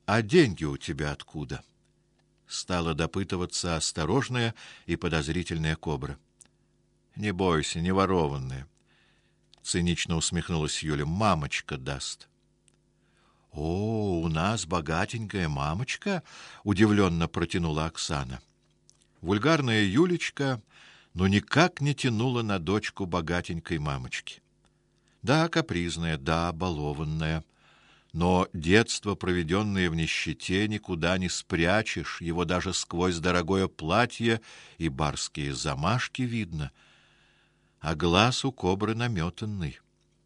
А деньги у тебя откуда? Стала допытываться осторожная и подозрительная кобра. Не бойся, не ворованные. Цинично усмехнулась Юля. Мамочка даст. О, у нас богатенькая мамочка, удивленно протянула Оксана. Вульгарная Юлечка, но никак не тянула на дочку богатенькой мамочки. Да, капризная, да, балованная, но детство, проведенное в нищете, никуда не спрячешь, его даже сквозь дорогое платье и барские замашки видно, а глаз у кобры наметанный.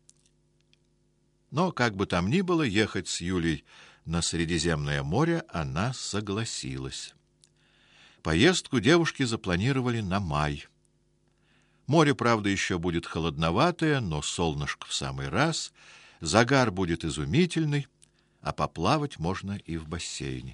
Но как бы там ни было, ехать с Юлей на Средиземное море она согласилась. Поездку девушки запланировали на май. Море, правда, еще будет холодноватое, но солнышко в самый раз, загар будет изумительный, а поплавать можно и в бассейне.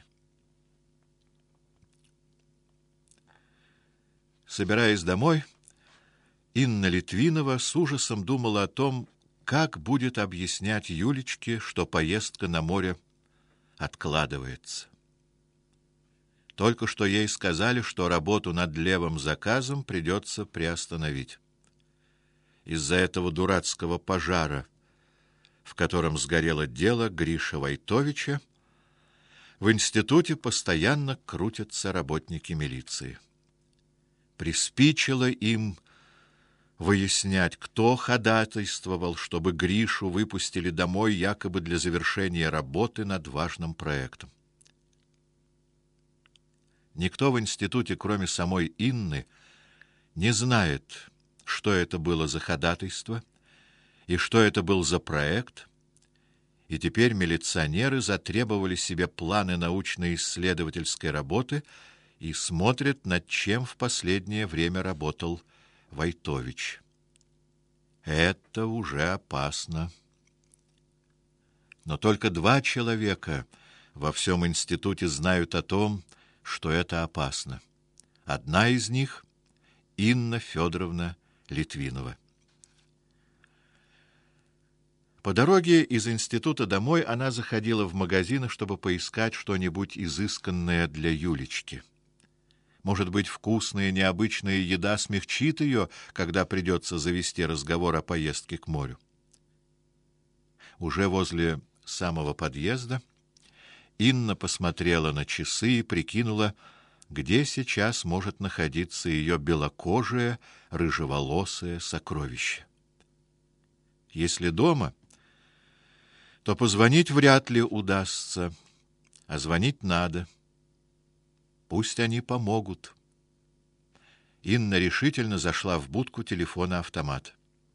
Собираясь домой, Инна Литвинова с ужасом думала о том, как будет объяснять Юлечке, что поездка на море откладывается. Только что ей сказали, что работу над левым заказом придется приостановить. Из-за этого дурацкого пожара, в котором сгорело дело Гриша Войтовича, в институте постоянно крутятся работники милиции. Приспичило им выяснять, кто ходатайствовал, чтобы Гришу выпустили домой якобы для завершения работы над важным проектом. Никто в институте, кроме самой Инны, не знает, что это было за ходатайство и что это был за проект, и теперь милиционеры затребовали себе планы научно-исследовательской работы и смотрят, над чем в последнее время работал Войтович. Это уже опасно. Но только 2 человека во всем институте знают о том, что это опасно. Одна из них — Инна Федоровна Литвинова. По дороге из института домой она заходила в магазины, чтобы поискать что-нибудь изысканное для Юлечки. Может быть, вкусная, необычная еда смягчит ее, когда придется завести разговор о поездке к морю. Уже возле самого подъезда Инна посмотрела на часы и прикинула, где сейчас может находиться ее белокожее, рыжеволосое сокровище. Если дома, то позвонить вряд ли удастся, а звонить надо. Пусть они помогут. Инна решительно зашла в будку телефона-автомата.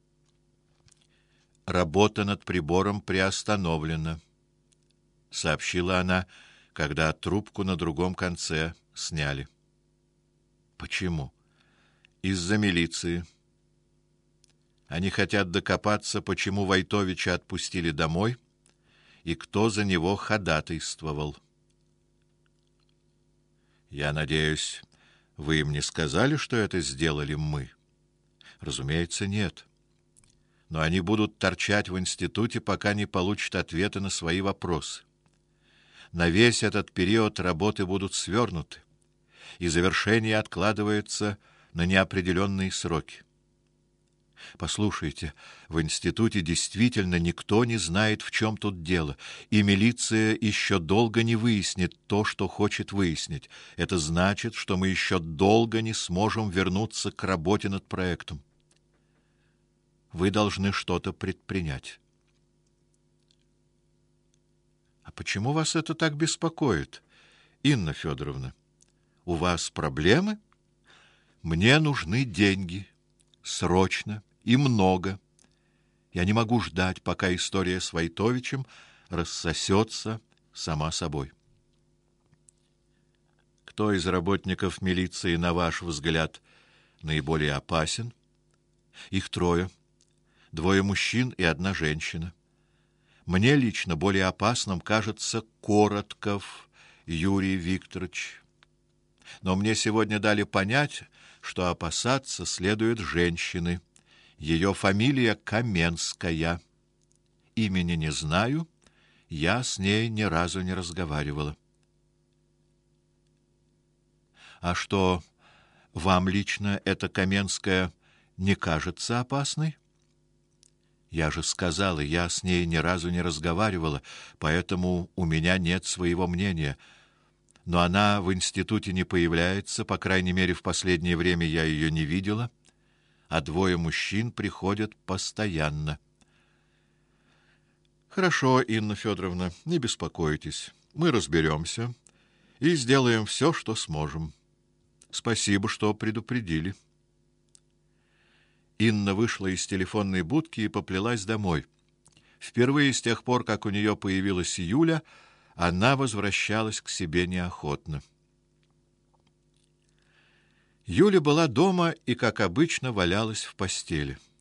Работа над прибором приостановлена, сообщила она, когда трубку на другом конце сняли. Почему? Из-за милиции. Они хотят докопаться, почему Войтовича отпустили домой и кто за него ходатайствовал. Я надеюсь, вы им не сказали, что это сделали мы? Разумеется, нет. Но они будут торчать в институте, пока не получат ответы на свои вопросы. На весь этот период работы будут свернуты, и завершение откладывается на неопределенные сроки. Послушайте, в институте действительно никто не знает, в чем тут дело, и милиция еще долго не выяснит то, что хочет выяснить. Это значит, что мы еще долго не сможем вернуться к работе над проектом. Вы должны что-то предпринять. А почему вас это так беспокоит, Инна Федоровна? У вас проблемы? Мне нужны деньги, срочно и много. Я не могу ждать, пока история с Войтовичем рассосется сама собой. Кто из работников милиции, на ваш взгляд, наиболее опасен? Их 3. 2 мужчин и 1 женщина. Мне лично более опасным кажется Коротков Юрий Викторович. Но мне сегодня дали понять, что опасаться следует женщины. Ее фамилия Каменская. Имени не знаю, Я с ней ни разу не разговаривала. А что, вам лично эта Каменская не кажется опасной? Я же сказала, я с ней ни разу не разговаривала, поэтому у меня нет своего мнения. Но она в институте не появляется, по крайней мере, в последнее время я ее не видела, а двое мужчин приходят постоянно. Хорошо, Инна Федоровна, не беспокойтесь. Мы разберемся и сделаем все, что сможем. Спасибо, что предупредили. Инна вышла из телефонной будки и поплелась домой. Впервые с тех пор, как у нее появилась Юля, она возвращалась к себе неохотно. Юля была дома и, как обычно, валялась в постели.